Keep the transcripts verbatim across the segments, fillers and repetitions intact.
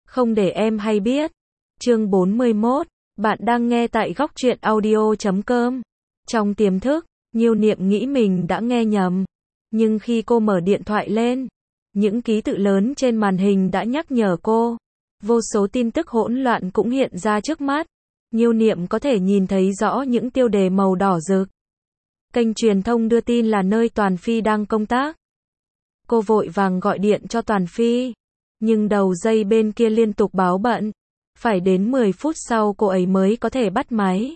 Không để em hay biết. Chương bốn mươi mốt. Bạn đang nghe tại góc truyện audio chấm com. Trong tiềm thức, Nhiêu Niệm nghĩ mình đã nghe nhầm. Nhưng khi cô mở điện thoại lên, những ký tự lớn trên màn hình đã nhắc nhở cô. Vô số tin tức hỗn loạn cũng hiện ra trước mắt. Nhiêu Niệm có thể nhìn thấy rõ những tiêu đề màu đỏ rực. Kênh truyền thông đưa tin là nơi Toàn Phi đang công tác. Cô vội vàng gọi điện cho Toàn Phi. Nhưng đầu dây bên kia liên tục báo bận. Phải đến mười phút sau cô ấy mới có thể bắt máy.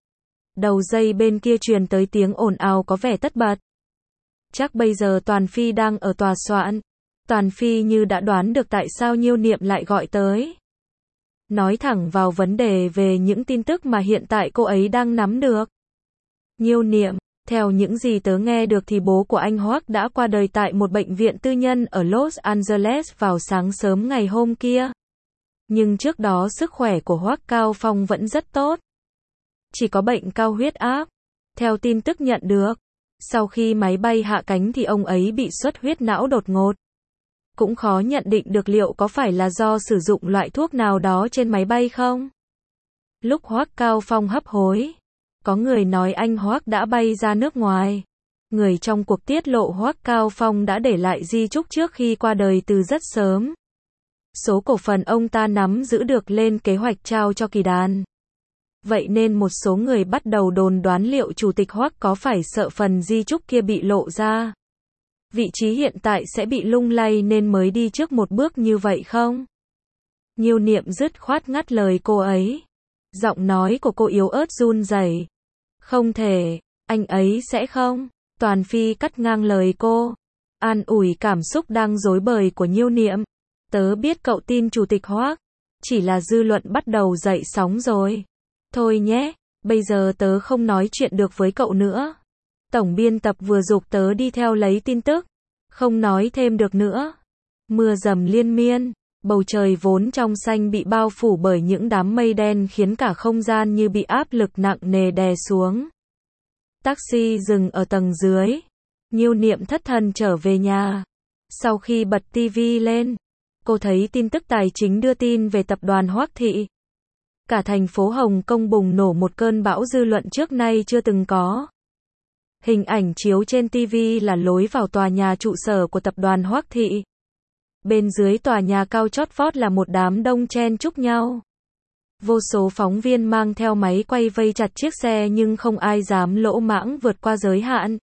Đầu dây bên kia truyền tới tiếng ồn ào có vẻ tất bật. Chắc bây giờ Toàn Phi đang ở tòa soạn. Toàn Phi như đã đoán được tại sao Nhiêu Niệm lại gọi tới. Nói thẳng vào vấn đề về những tin tức mà hiện tại cô ấy đang nắm được. Nhiêu Niệm, theo những gì tớ nghe được thì bố của anh Hoắc đã qua đời tại một bệnh viện tư nhân ở Los Angeles vào sáng sớm ngày hôm kia. Nhưng trước đó sức khỏe của Hoắc Cao Phong vẫn rất tốt. Chỉ có bệnh cao huyết áp. Theo tin tức nhận được, sau khi máy bay hạ cánh thì ông ấy bị xuất huyết não đột ngột. Cũng khó nhận định được liệu có phải là do sử dụng loại thuốc nào đó trên máy bay không. Lúc Hoắc Cao Phong hấp hối, có người nói anh Hoắc đã bay ra nước ngoài. Người trong cuộc tiết lộ Hoắc Cao Phong đã để lại di chúc trước khi qua đời từ rất sớm. Số cổ phần ông ta nắm giữ được lên kế hoạch trao cho Kỳ Đàn. Vậy nên một số người bắt đầu đồn đoán liệu Chủ tịch Hoắc có phải sợ phần di chúc kia bị lộ ra. Vị trí hiện tại sẽ bị lung lay nên mới đi trước một bước như vậy không? Nhiêu Niệm dứt khoát ngắt lời cô ấy. Giọng nói của cô yếu ớt run rẩy. Không thể, anh ấy sẽ không. Toàn Phi cắt ngang lời cô. An ủi cảm xúc đang rối bời của Nhiêu Niệm. Tớ biết cậu tin Chủ tịch Hoắc. Chỉ là dư luận bắt đầu dậy sóng rồi. Thôi nhé, bây giờ tớ không nói chuyện được với cậu nữa. Tổng biên tập vừa giục tớ đi theo lấy tin tức. Không nói thêm được nữa. Mưa dầm liên miên. Bầu trời vốn trong xanh bị bao phủ bởi những đám mây đen khiến cả không gian như bị áp lực nặng nề đè xuống. Taxi dừng ở tầng dưới. Nhiêu Niệm thất thần trở về nhà. Sau khi bật tivi lên, cô thấy tin tức tài chính đưa tin về tập đoàn Hoắc Thị. Cả thành phố Hồng Kông bùng nổ một cơn bão dư luận trước nay chưa từng có. Hình ảnh chiếu trên tivi là lối vào tòa nhà trụ sở của tập đoàn Hoắc Thị. Bên dưới tòa nhà cao chót vót là một đám đông chen chúc nhau. Vô số phóng viên mang theo máy quay vây chặt chiếc xe nhưng không ai dám lỗ mãng vượt qua giới hạn.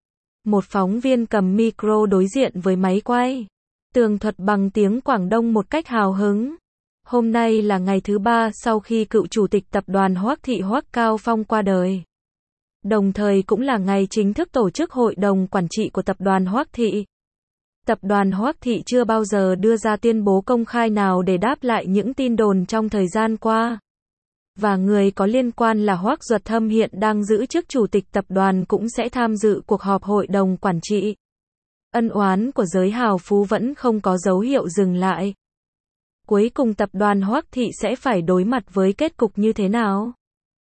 Một phóng viên cầm micro đối diện với máy quay, tường thuật bằng tiếng Quảng Đông một cách hào hứng. Hôm nay là ngày thứ ba sau khi cựu chủ tịch tập đoàn Hoắc Thị Hoắc Cao Phong qua đời. Đồng thời cũng là ngày chính thức tổ chức hội đồng quản trị của tập đoàn Hoắc Thị. Tập đoàn Hoắc Thị chưa bao giờ đưa ra tuyên bố công khai nào để đáp lại những tin đồn trong thời gian qua. Và người có liên quan là Hoắc Duật Thâm hiện đang giữ chức chủ tịch tập đoàn cũng sẽ tham dự cuộc họp hội đồng quản trị. Ân oán của giới hào phú vẫn không có dấu hiệu dừng lại. Cuối cùng tập đoàn Hoắc Thị sẽ phải đối mặt với kết cục như thế nào?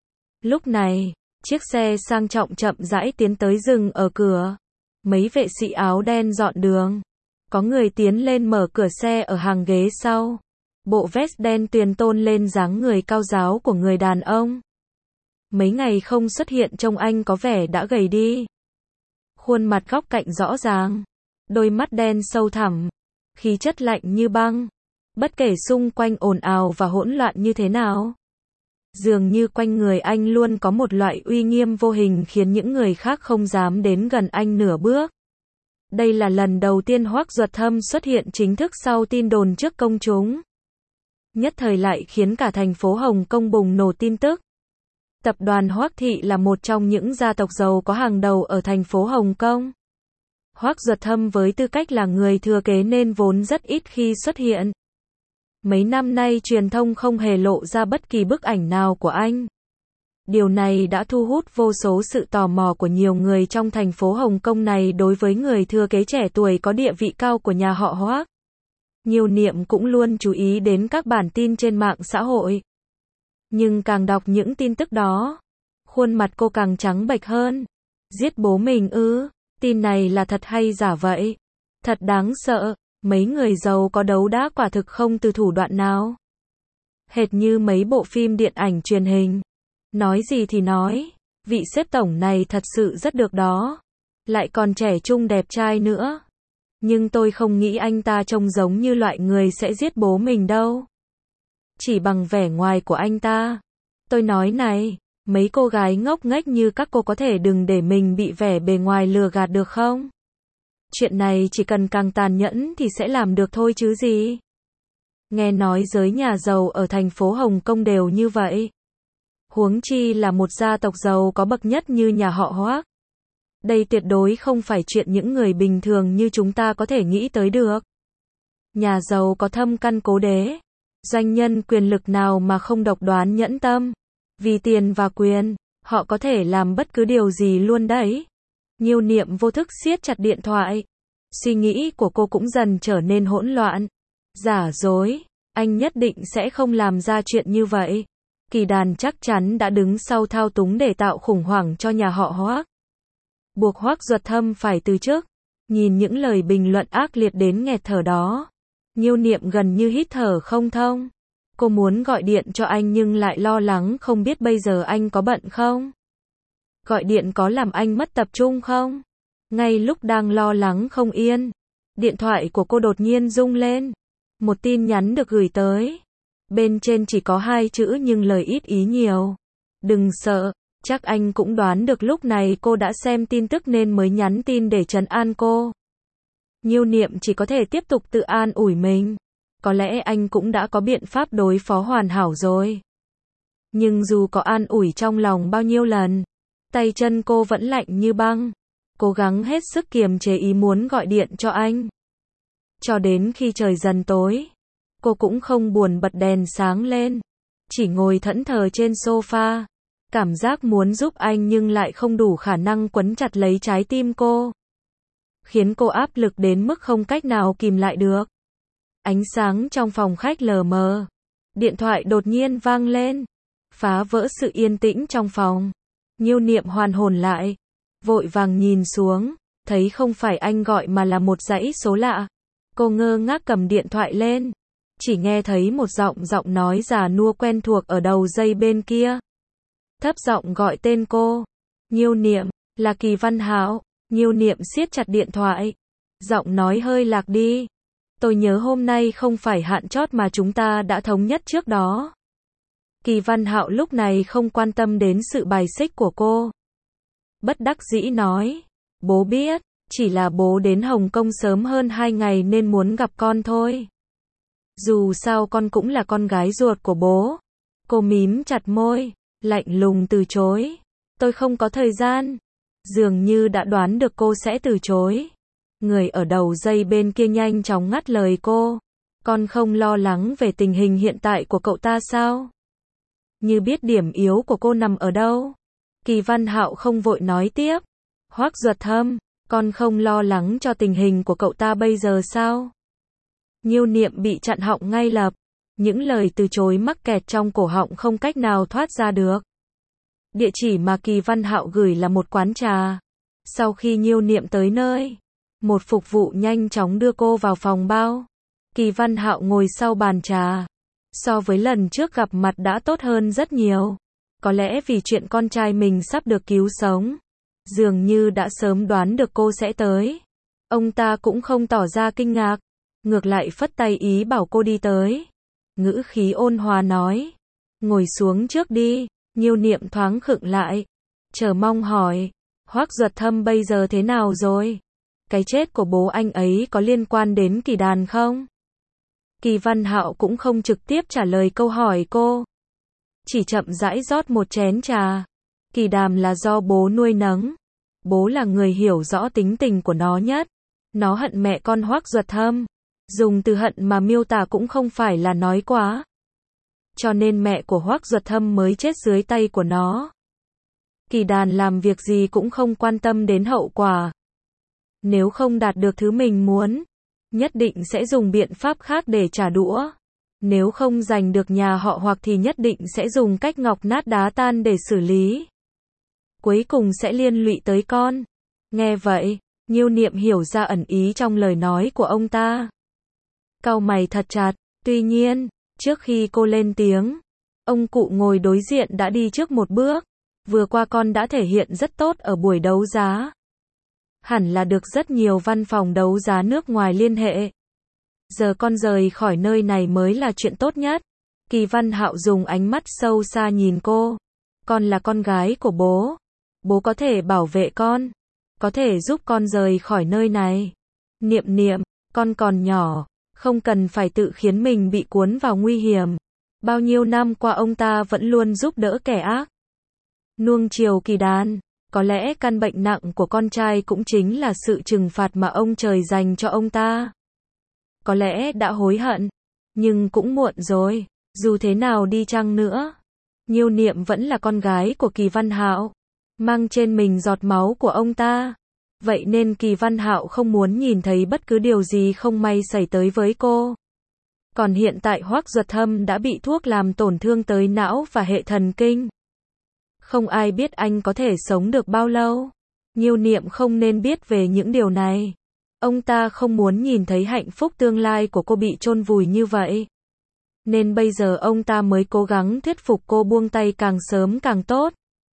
Lúc này, chiếc xe sang trọng chậm rãi tiến tới dừng ở cửa. Mấy vệ sĩ áo đen dọn đường. Có người tiến lên mở cửa xe ở hàng ghế sau. Bộ vest đen tuyền tôn lên dáng người cao ráo của người đàn ông. Mấy ngày không xuất hiện trông anh có vẻ đã gầy đi. Khuôn mặt góc cạnh rõ ràng. Đôi mắt đen sâu thẳm. Khí chất lạnh như băng. Bất kể xung quanh ồn ào và hỗn loạn như thế nào. Dường như quanh người anh luôn có một loại uy nghiêm vô hình khiến những người khác không dám đến gần anh nửa bước. Đây là lần đầu tiên Hoắc Duật Thâm xuất hiện chính thức sau tin đồn trước công chúng. Nhất thời lại khiến cả thành phố Hồng Kông bùng nổ tin tức. Tập đoàn Hoắc Thị là một trong những gia tộc giàu có hàng đầu ở thành phố Hồng Kông. Hoắc Duật Thâm với tư cách là người thừa kế nên vốn rất ít khi xuất hiện. Mấy năm nay truyền thông không hề lộ ra bất kỳ bức ảnh nào của anh. Điều này đã thu hút vô số sự tò mò của nhiều người trong thành phố Hồng Kông này đối với người thừa kế trẻ tuổi có địa vị cao của nhà họ Hoắc. Nhiêu Niệm cũng luôn chú ý đến các bản tin trên mạng xã hội. Nhưng càng đọc những tin tức đó, khuôn mặt cô càng trắng bệch hơn. Giết bố mình ư? Tin này là thật hay giả vậy? Thật đáng sợ. Mấy người giàu có đấu đá quả thực không từ thủ đoạn nào. Hệt như mấy bộ phim điện ảnh truyền hình. Nói gì thì nói, vị sếp tổng này thật sự rất được đó. Lại còn trẻ trung đẹp trai nữa. Nhưng tôi không nghĩ anh ta trông giống như loại người sẽ giết bố mình đâu. Chỉ bằng vẻ ngoài của anh ta. Tôi nói này, mấy cô gái ngốc nghếch như các cô có thể đừng để mình bị vẻ bề ngoài lừa gạt được không? Chuyện này chỉ cần càng tàn nhẫn thì sẽ làm được thôi chứ gì. Nghe nói giới nhà giàu ở thành phố Hồng Kông đều như vậy. Huống chi là một gia tộc giàu có bậc nhất như nhà họ Hoác. Đây tuyệt đối không phải chuyện những người bình thường như chúng ta có thể nghĩ tới được. Nhà giàu có thâm căn cố đế. Doanh nhân quyền lực nào mà không độc đoán nhẫn tâm. Vì tiền và quyền, họ có thể làm bất cứ điều gì luôn đấy. Nhiêu Niệm vô thức siết chặt điện thoại. Suy nghĩ của cô cũng dần trở nên hỗn loạn. Giả dối, anh nhất định sẽ không làm ra chuyện như vậy. Kỳ Đàn chắc chắn đã đứng sau thao túng để tạo khủng hoảng cho nhà họ Hoác. Buộc Hoác Duật Thâm phải từ chức. Nhìn những lời bình luận ác liệt đến nghẹt thở đó. Nhiêu Niệm gần như hít thở không thông. Cô muốn gọi điện cho anh nhưng lại lo lắng không biết bây giờ anh có bận không. Gọi điện có làm anh mất tập trung không? Ngay lúc đang lo lắng không yên, điện thoại của cô đột nhiên rung lên. Một tin nhắn được gửi tới. Bên trên chỉ có hai chữ nhưng lời ít ý nhiều. Đừng sợ, chắc anh cũng đoán được lúc này cô đã xem tin tức nên mới nhắn tin để trấn an cô. Nhiêu Niệm chỉ có thể tiếp tục tự an ủi mình. Có lẽ anh cũng đã có biện pháp đối phó hoàn hảo rồi. Nhưng dù có an ủi trong lòng bao nhiêu lần, tay chân cô vẫn lạnh như băng. Cố gắng hết sức kiềm chế ý muốn gọi điện cho anh. Cho đến khi trời dần tối, cô cũng không buồn bật đèn sáng lên. Chỉ ngồi thẫn thờ trên sofa. Cảm giác muốn giúp anh nhưng lại không đủ khả năng quấn chặt lấy trái tim cô. Khiến cô áp lực đến mức không cách nào kìm lại được. Ánh sáng trong phòng khách lờ mờ. Điện thoại đột nhiên vang lên. Phá vỡ sự yên tĩnh trong phòng. Nhiêu Niệm hoàn hồn lại. Vội vàng nhìn xuống. Thấy không phải anh gọi mà là một dãy số lạ. Cô ngơ ngác cầm điện thoại lên. Chỉ nghe thấy một giọng giọng nói già nua quen thuộc ở đầu dây bên kia. Thấp giọng gọi tên cô. Nhiêu Niệm, là Kỳ Văn Hạo. Nhiêu Niệm siết chặt điện thoại. Giọng nói hơi lạc đi. Tôi nhớ hôm nay không phải hạn chót mà chúng ta đã thống nhất trước đó. Kỳ Văn Hạo lúc này không quan tâm đến sự bài xích của cô. Bất đắc dĩ nói. Bố biết, chỉ là bố đến Hồng Kông sớm hơn hai ngày nên muốn gặp con thôi. Dù sao con cũng là con gái ruột của bố. Cô mím chặt môi, lạnh lùng từ chối. Tôi không có thời gian. Dường như đã đoán được cô sẽ từ chối. Người ở đầu dây bên kia nhanh chóng ngắt lời cô. Con không lo lắng về tình hình hiện tại của cậu ta sao? Như biết điểm yếu của cô nằm ở đâu. Kỳ Văn Hạo không vội nói tiếp. Hoác Duật Thâm, con không lo lắng cho tình hình của cậu ta bây giờ sao? Nhiêu Niệm bị chặn họng ngay lập. Những lời từ chối mắc kẹt trong cổ họng không cách nào thoát ra được. Địa chỉ mà Kỳ Văn Hạo gửi là một quán trà. Sau khi Nhiêu Niệm tới nơi, một phục vụ nhanh chóng đưa cô vào phòng bao. Kỳ Văn Hạo ngồi sau bàn trà. So với lần trước gặp mặt đã tốt hơn rất nhiều. Có lẽ vì chuyện con trai mình sắp được cứu sống. Dường như đã sớm đoán được cô sẽ tới. Ông ta cũng không tỏ ra kinh ngạc. Ngược lại phất tay ý bảo cô đi tới. Ngữ khí ôn hòa nói. Ngồi xuống trước đi. Nhiêu Niệm thoáng khựng lại. Chờ mong hỏi. Hoác Duật Thâm bây giờ thế nào rồi? Cái chết của bố anh ấy có liên quan đến Kỳ Đàn không? Kỳ Văn Hạo cũng không trực tiếp trả lời câu hỏi cô. Chỉ chậm rãi rót một chén trà. Kỳ Đàm là do bố nuôi nấng. Bố là người hiểu rõ tính tình của nó nhất. Nó hận mẹ con Hoác Duật Thâm. Dùng từ hận mà miêu tả cũng không phải là nói quá. Cho nên mẹ của Hoác Duật Thâm mới chết dưới tay của nó. Kỳ Đàn làm việc gì cũng không quan tâm đến hậu quả. Nếu không đạt được thứ mình muốn, nhất định sẽ dùng biện pháp khác để trả đũa. Nếu không giành được nhà họ hoặc thì nhất định sẽ dùng cách ngọc nát đá tan để xử lý. Cuối cùng sẽ liên lụy tới con. Nghe vậy, Nhiêu Niệm hiểu ra ẩn ý trong lời nói của ông ta. cau mày thật chặt. Tuy nhiên, trước khi cô lên tiếng, ông cụ ngồi đối diện đã đi trước một bước. Vừa qua con đã thể hiện rất tốt ở buổi đấu giá. Hẳn là được rất nhiều văn phòng đấu giá nước ngoài liên hệ. Giờ con rời khỏi nơi này mới là chuyện tốt nhất. Kỳ Văn Hạo dùng ánh mắt sâu xa nhìn cô. Con là con gái của bố. Bố có thể bảo vệ con. Có thể giúp con rời khỏi nơi này. Niệm Niệm, con còn nhỏ. Không cần phải tự khiến mình bị cuốn vào nguy hiểm. Bao nhiêu năm qua ông ta vẫn luôn giúp đỡ kẻ ác. Nuông chiều Kỳ Đàn. Có lẽ căn bệnh nặng của con trai cũng chính là sự trừng phạt mà ông trời dành cho ông ta. Có lẽ đã hối hận. Nhưng cũng muộn rồi. Dù thế nào đi chăng nữa, Nhiêu Niệm vẫn là con gái của Kỳ Văn Hạo, mang trên mình giọt máu của ông ta. Vậy nên Kỳ Văn Hạo không muốn nhìn thấy bất cứ điều gì không may xảy tới với cô. Còn hiện tại Hoắc Duật Thâm đã bị thuốc làm tổn thương tới não và hệ thần kinh. Không ai biết anh có thể sống được bao lâu. Nhiêu Niệm không nên biết về những điều này. Ông ta không muốn nhìn thấy hạnh phúc tương lai của cô bị chôn vùi như vậy. Nên bây giờ ông ta mới cố gắng thuyết phục cô buông tay càng sớm càng tốt.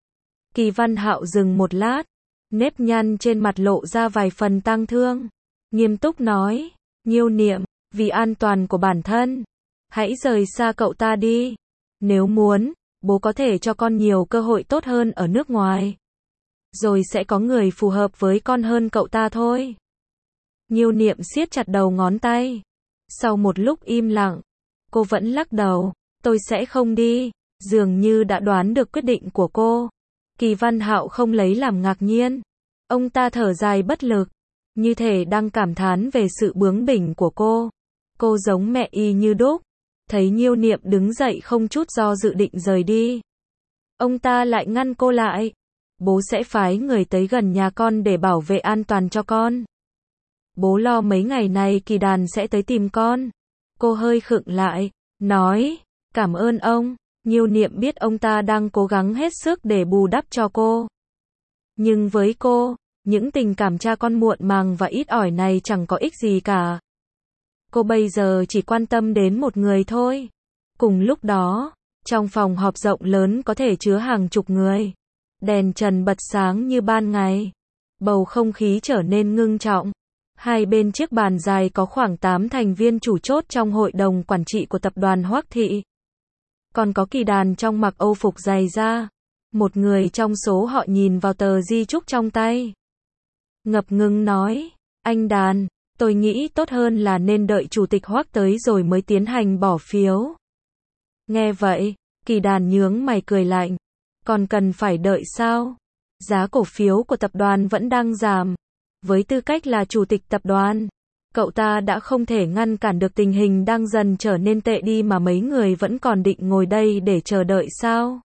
Kỳ Văn Hạo dừng một lát, nếp nhăn trên mặt lộ ra vài phần tang thương. Nghiêm túc nói, Nhiêu Niệm, vì an toàn của bản thân, hãy rời xa cậu ta đi. Nếu muốn, bố có thể cho con nhiều cơ hội tốt hơn ở nước ngoài. Rồi sẽ có người phù hợp với con hơn cậu ta thôi. Nhiêu Niệm siết chặt đầu ngón tay. Sau một lúc im lặng, cô vẫn lắc đầu, tôi sẽ không đi, dường như đã đoán được quyết định của cô. Kỳ Văn Hạo không lấy làm ngạc nhiên. Ông ta thở dài bất lực, như thể đang cảm thán về sự bướng bỉnh của cô. Cô giống mẹ y như đúc. Thấy Nhiêu Niệm đứng dậy không chút do dự định rời đi. Ông ta lại ngăn cô lại. Bố sẽ phái người tới gần nhà con để bảo vệ an toàn cho con. Bố lo mấy ngày này Kỳ Đàn sẽ tới tìm con. Cô hơi khựng lại, nói, cảm ơn ông. Nhiêu Niệm biết ông ta đang cố gắng hết sức để bù đắp cho cô. Nhưng với cô, những tình cảm cha con muộn màng và ít ỏi này chẳng có ích gì cả. Cô bây giờ chỉ quan tâm đến một người thôi. Cùng lúc đó, trong phòng họp rộng lớn có thể chứa hàng chục người. Đèn trần bật sáng như ban ngày. Bầu không khí trở nên ngưng trọng. Hai bên chiếc bàn dài có khoảng tám thành viên chủ chốt trong hội đồng quản trị của tập đoàn Hoắc Thị. Còn có Kỳ Đàn trong mặc âu phục dày da. Một người trong số họ nhìn vào tờ di chúc trong tay. Ngập ngừng nói, anh Đàn, tôi nghĩ tốt hơn là nên đợi chủ tịch Hoắc tới rồi mới tiến hành bỏ phiếu. Nghe vậy, Kỳ Đàn nhướng mày cười lạnh. Còn cần phải đợi sao? Giá cổ phiếu của tập đoàn vẫn đang giảm. Với tư cách là chủ tịch tập đoàn, cậu ta đã không thể ngăn cản được tình hình đang dần trở nên tệ đi mà mấy người vẫn còn định ngồi đây để chờ đợi sao?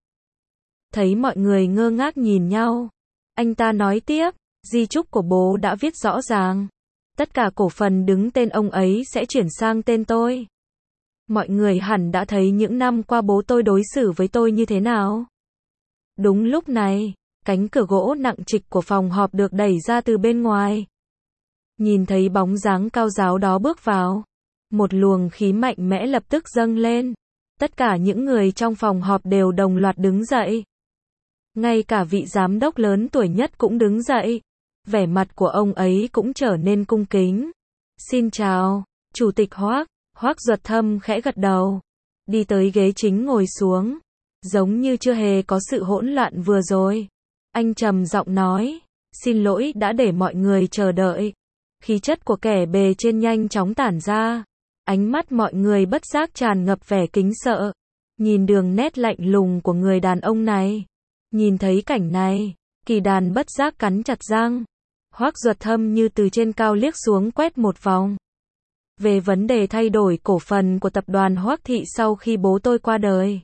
Thấy mọi người ngơ ngác nhìn nhau, anh ta nói tiếp, di chúc của bố đã viết rõ ràng. Tất cả cổ phần đứng tên ông ấy sẽ chuyển sang tên tôi. Mọi người hẳn đã thấy những năm qua bố tôi đối xử với tôi như thế nào. Đúng lúc này, cánh cửa gỗ nặng trịch của phòng họp được đẩy ra từ bên ngoài. Nhìn thấy bóng dáng cao ráo đó bước vào, một luồng khí mạnh mẽ lập tức dâng lên. Tất cả những người trong phòng họp đều đồng loạt đứng dậy. Ngay cả vị giám đốc lớn tuổi nhất cũng đứng dậy. Vẻ mặt của ông ấy cũng trở nên cung kính. Xin chào, Chủ tịch Hoắc. Hoắc Duật Thâm khẽ gật đầu. Đi tới ghế chính ngồi xuống. Giống như chưa hề có sự hỗn loạn vừa rồi. Anh trầm giọng nói, xin lỗi đã để mọi người chờ đợi. Khí chất của kẻ bề trên nhanh chóng tản ra. Ánh mắt mọi người bất giác tràn ngập vẻ kính sợ. Nhìn đường nét lạnh lùng của người đàn ông này. Nhìn thấy cảnh này, Kỳ Đàn bất giác cắn chặt răng. Hoắc Duật Thâm như từ trên cao liếc xuống quét một vòng. Về vấn đề thay đổi cổ phần của tập đoàn Hoắc Thị sau khi bố tôi qua đời.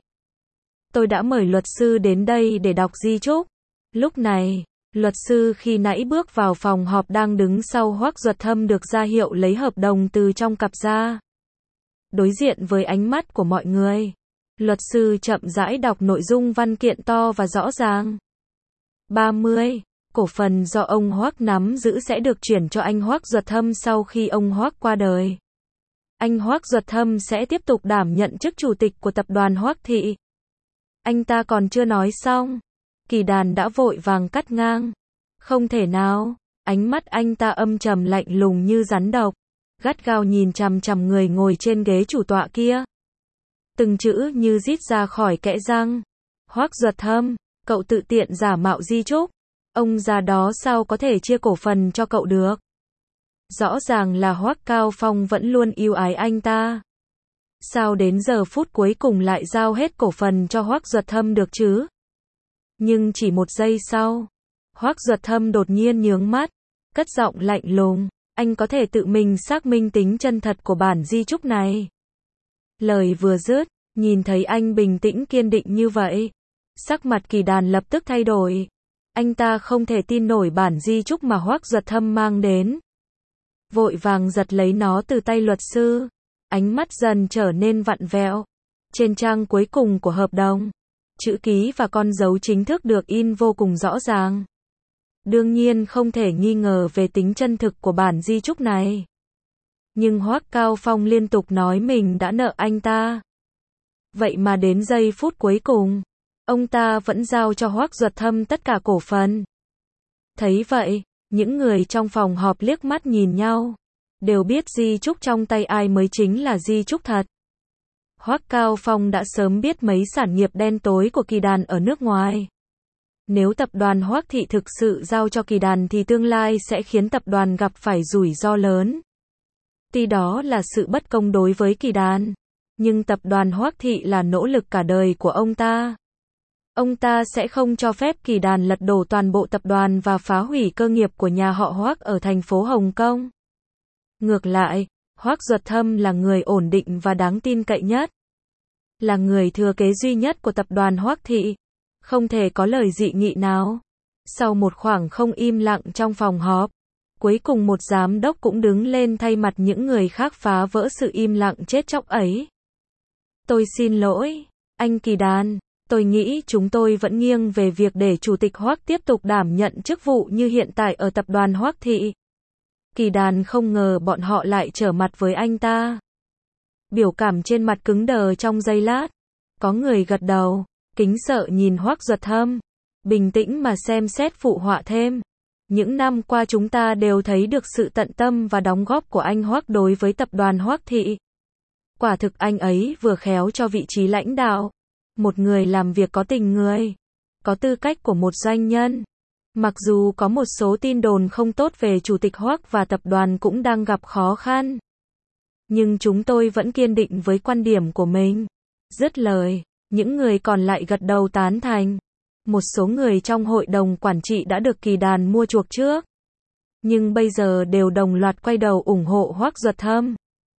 Tôi đã mời luật sư đến đây để đọc di chúc. Lúc này, luật sư khi nãy bước vào phòng họp đang đứng sau Hoắc Duật Thâm được ra hiệu lấy hợp đồng từ trong cặp ra. Đối diện với ánh mắt của mọi người, luật sư chậm rãi đọc nội dung văn kiện to và rõ ràng. ba mươi. Cổ phần do ông Hoắc nắm giữ sẽ được chuyển cho anh Hoắc Duật Thâm sau khi ông Hoắc qua đời. anh Hoắc Duật Thâm sẽ tiếp tục đảm nhận chức chủ tịch của tập đoàn Hoắc Thị. Anh ta còn chưa nói xong, Kỳ Đàn đã vội vàng cắt ngang. Không thể nào, ánh mắt anh ta âm trầm lạnh lùng như rắn độc, gắt gao nhìn chằm chằm người ngồi trên ghế chủ tọa kia. Từng chữ như rít ra khỏi kẽ răng. Hoắc Duật Thâm, cậu tự tiện giả mạo di chúc. Ông già đó sao có thể chia cổ phần cho cậu được? Rõ ràng là Hoắc Cao Phong vẫn luôn yêu ái anh ta. Sao đến giờ phút cuối cùng lại giao hết cổ phần cho Hoắc Duật Thâm được chứ? Nhưng chỉ một giây sau, Hoắc Duật Thâm đột nhiên nhướng mắt, cất giọng lạnh lùng, anh có thể tự mình xác minh tính chân thật của bản di chúc này. Lời vừa dứt, nhìn thấy anh bình tĩnh kiên định như vậy, sắc mặt Kỳ Đàn lập tức thay đổi. Anh ta không thể tin nổi bản di chúc mà Hoắc Duật Thâm mang đến. Vội vàng giật lấy nó từ tay luật sư, ánh mắt dần trở nên vặn vẹo. Trên trang cuối cùng của hợp đồng, chữ ký và con dấu chính thức được in vô cùng rõ ràng. Đương nhiên không thể nghi ngờ về tính chân thực của bản di chúc này. Nhưng Hoắc Cao Phong liên tục nói mình đã nợ anh ta. Vậy mà đến giây phút cuối cùng, ông ta vẫn giao cho Hoắc Duật Thâm tất cả cổ phần. Thấy vậy, những người trong phòng họp liếc mắt nhìn nhau, đều biết di chúc trong tay ai mới chính là di chúc thật. Hoắc Cao Phong đã sớm biết mấy sản nghiệp đen tối của Kỳ Đàn ở nước ngoài. Nếu tập đoàn Hoắc Thị thực sự giao cho Kỳ Đàn thì tương lai sẽ khiến tập đoàn gặp phải rủi ro lớn. Tuy đó là sự bất công đối với Kỳ Đàn, nhưng tập đoàn Hoắc Thị là nỗ lực cả đời của ông ta. Ông ta sẽ không cho phép Kỳ Đàn lật đổ toàn bộ tập đoàn và phá hủy cơ nghiệp của nhà họ Hoắc ở thành phố Hồng Kông. Ngược lại, Hoắc Duật Thâm là người ổn định và đáng tin cậy nhất. Là người thừa kế duy nhất của tập đoàn Hoắc Thị. Không thể có lời dị nghị nào. Sau một khoảng không im lặng trong phòng họp, cuối cùng một giám đốc cũng đứng lên thay mặt những người khác phá vỡ sự im lặng chết chóc ấy. Tôi xin lỗi, anh Kỳ Đàn. Tôi nghĩ chúng tôi vẫn nghiêng về việc để Chủ tịch Hoắc tiếp tục đảm nhận chức vụ như hiện tại ở tập đoàn Hoắc Thị. Kỳ Đàn không ngờ bọn họ lại trở mặt với anh ta. Biểu cảm trên mặt cứng đờ trong giây lát. Có người gật đầu, kính sợ nhìn Hoắc Duật Thâm, bình tĩnh mà xem xét phụ họa thêm. Những năm qua chúng ta đều thấy được sự tận tâm và đóng góp của anh Hoắc đối với tập đoàn Hoắc Thị. Quả thực anh ấy vừa khéo cho vị trí lãnh đạo. Một người làm việc có tình người, có tư cách của một doanh nhân. Mặc dù có một số tin đồn không tốt về Chủ tịch Hoắc và tập đoàn cũng đang gặp khó khăn, nhưng chúng tôi vẫn kiên định với quan điểm của mình. Dứt lời, những người còn lại gật đầu tán thành. Một số người trong hội đồng quản trị đã được Kỳ Đàn mua chuộc trước, nhưng bây giờ đều đồng loạt quay đầu ủng hộ Hoắc Duật Thâm.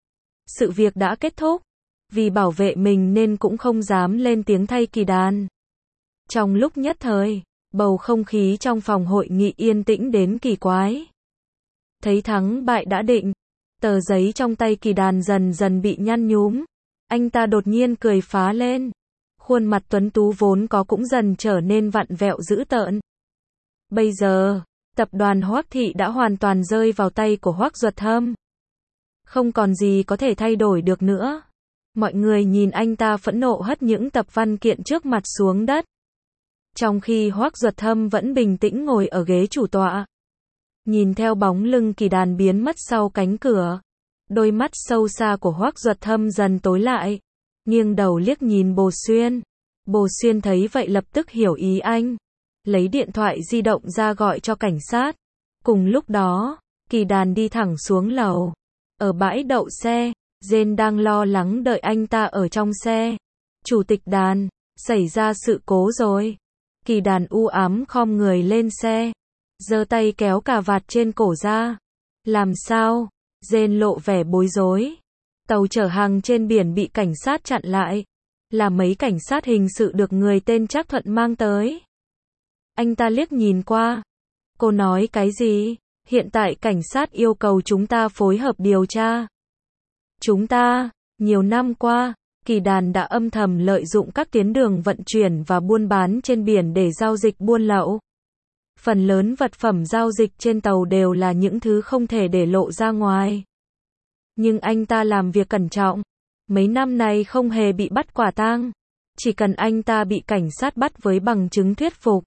Sự việc đã kết thúc. Vì bảo vệ mình nên cũng không dám lên tiếng thay Kỳ Đàn. Trong lúc nhất thời, bầu không khí trong phòng hội nghị yên tĩnh đến kỳ quái. Thấy thắng bại đã định, tờ giấy trong tay Kỳ Đàn dần dần bị nhăn nhúm. Anh ta đột nhiên cười phá lên. Khuôn mặt tuấn tú vốn có cũng dần trở nên vặn vẹo dữ tợn. Bây giờ, tập đoàn Hoắc Thị đã hoàn toàn rơi vào tay của Hoắc Duật Thâm. Không còn gì có thể thay đổi được nữa. Mọi người nhìn anh ta phẫn nộ hất những tập văn kiện trước mặt xuống đất. Trong khi Hoắc Duật Thâm vẫn bình tĩnh ngồi ở ghế chủ tọa. Nhìn theo bóng lưng Kỳ Đàn biến mất sau cánh cửa. Đôi mắt sâu xa của Hoắc Duật Thâm dần tối lại. Nghiêng đầu liếc nhìn Bồ Xuyên. Bồ Xuyên thấy vậy lập tức hiểu ý anh. Lấy điện thoại di động ra gọi cho cảnh sát. Cùng lúc đó, Kỳ Đàn đi thẳng xuống lầu. Ở bãi đậu xe, Jane đang lo lắng đợi anh ta ở trong xe. Chủ tịch Đàn, xảy ra sự cố rồi. Kỳ Đàn u ám khom người lên xe, giơ tay kéo cà vạt trên cổ ra. Làm sao? Jane lộ vẻ bối rối. Tàu chở hàng trên biển bị cảnh sát chặn lại. Là mấy cảnh sát hình sự được người tên Trác Thuận mang tới. Anh ta liếc nhìn qua. Cô nói cái gì? Hiện tại cảnh sát yêu cầu chúng ta phối hợp điều tra. Chúng ta, nhiều năm qua, Kỳ Đàn đã âm thầm lợi dụng các tuyến đường vận chuyển và buôn bán trên biển để giao dịch buôn lậu. Phần lớn vật phẩm giao dịch trên tàu đều là những thứ không thể để lộ ra ngoài. Nhưng anh ta làm việc cẩn trọng. Mấy năm nay không hề bị bắt quả tang. Chỉ cần anh ta bị cảnh sát bắt với bằng chứng thuyết phục.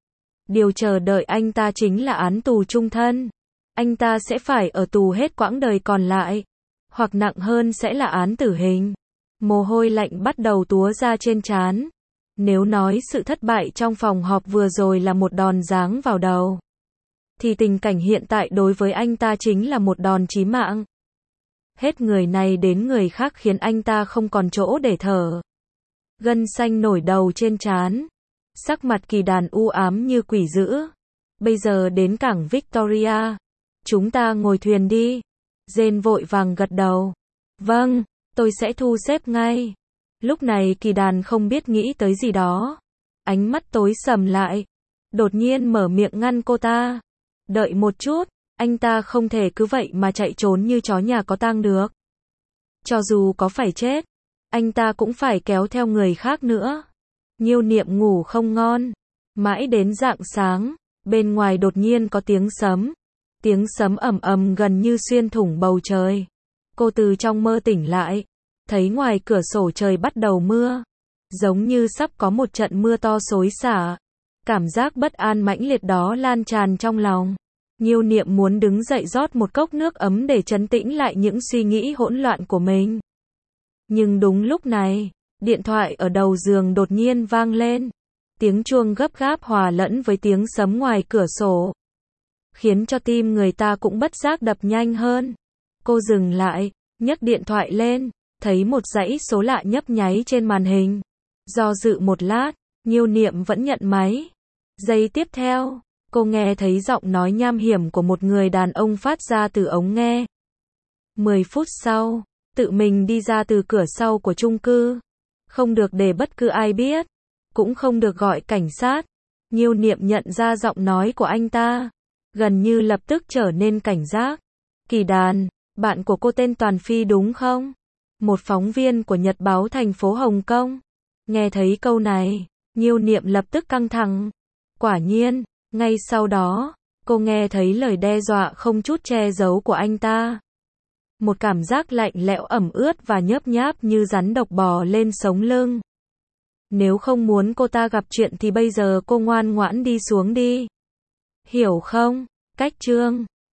Điều chờ đợi anh ta chính là án tù chung thân. Anh ta sẽ phải ở tù hết quãng đời còn lại. Hoặc nặng hơn sẽ là án tử hình. Mồ hôi lạnh bắt đầu túa ra trên trán. Nếu nói sự thất bại trong phòng họp vừa rồi là một đòn giáng vào đầu, thì tình cảnh hiện tại đối với anh ta chính là một đòn chí mạng. Hết người này đến người khác khiến anh ta không còn chỗ để thở. Gân xanh nổi đầu trên trán. Sắc mặt Kỳ Đàn u ám như quỷ dữ. Bây giờ đến cảng Victoria. Chúng ta ngồi thuyền đi. Jane vội vàng gật đầu. Vâng, tôi sẽ thu xếp ngay. Lúc này Kỳ Đàn không biết nghĩ tới gì đó. Ánh mắt tối sầm lại. Đột nhiên mở miệng ngăn cô ta. Đợi một chút, anh ta không thể cứ vậy mà chạy trốn như chó nhà có tang được. Cho dù có phải chết, anh ta cũng phải kéo theo người khác nữa. Nhiêu Niệm ngủ không ngon. Mãi đến rạng sáng, bên ngoài đột nhiên có tiếng sấm. Tiếng sấm ầm ầm gần như xuyên thủng bầu trời. Cô từ trong mơ tỉnh lại, thấy ngoài cửa sổ trời bắt đầu mưa. Giống như sắp có một trận mưa to xối xả. Cảm giác bất an mãnh liệt đó lan tràn trong lòng. Nhiêu Niệm muốn đứng dậy rót một cốc nước ấm để trấn tĩnh lại những suy nghĩ hỗn loạn của mình. Nhưng đúng lúc này, điện thoại ở đầu giường đột nhiên vang lên. Tiếng chuông gấp gáp hòa lẫn với tiếng sấm ngoài cửa sổ, khiến cho tim người ta cũng bất giác đập nhanh hơn. Cô dừng lại, nhấc điện thoại lên, thấy một dãy số lạ nhấp nháy trên màn hình. Do dự một lát, Nhiêu Niệm vẫn nhận máy. Giây tiếp theo, cô nghe thấy giọng nói nham hiểm của một người đàn ông phát ra từ ống nghe. Mười phút sau, tự mình đi ra từ cửa sau của chung cư. Không được để bất cứ ai biết, cũng không được gọi cảnh sát. Nhiêu Niệm nhận ra giọng nói của anh ta, gần như lập tức trở nên cảnh giác. Kỳ Đàn, bạn của cô tên Toàn Phi đúng không? Một phóng viên của Nhật báo thành phố Hồng Kông. Nghe thấy câu này, Nhiêu Niệm lập tức căng thẳng. Quả nhiên, ngay sau đó, cô nghe thấy lời đe dọa không chút che giấu của anh ta. Một cảm giác lạnh lẽo ẩm ướt và nhớp nháp như rắn độc bò lên sống lưng. Nếu không muốn cô ta gặp chuyện thì bây giờ cô ngoan ngoãn đi xuống đi. Hiểu không? Cách chương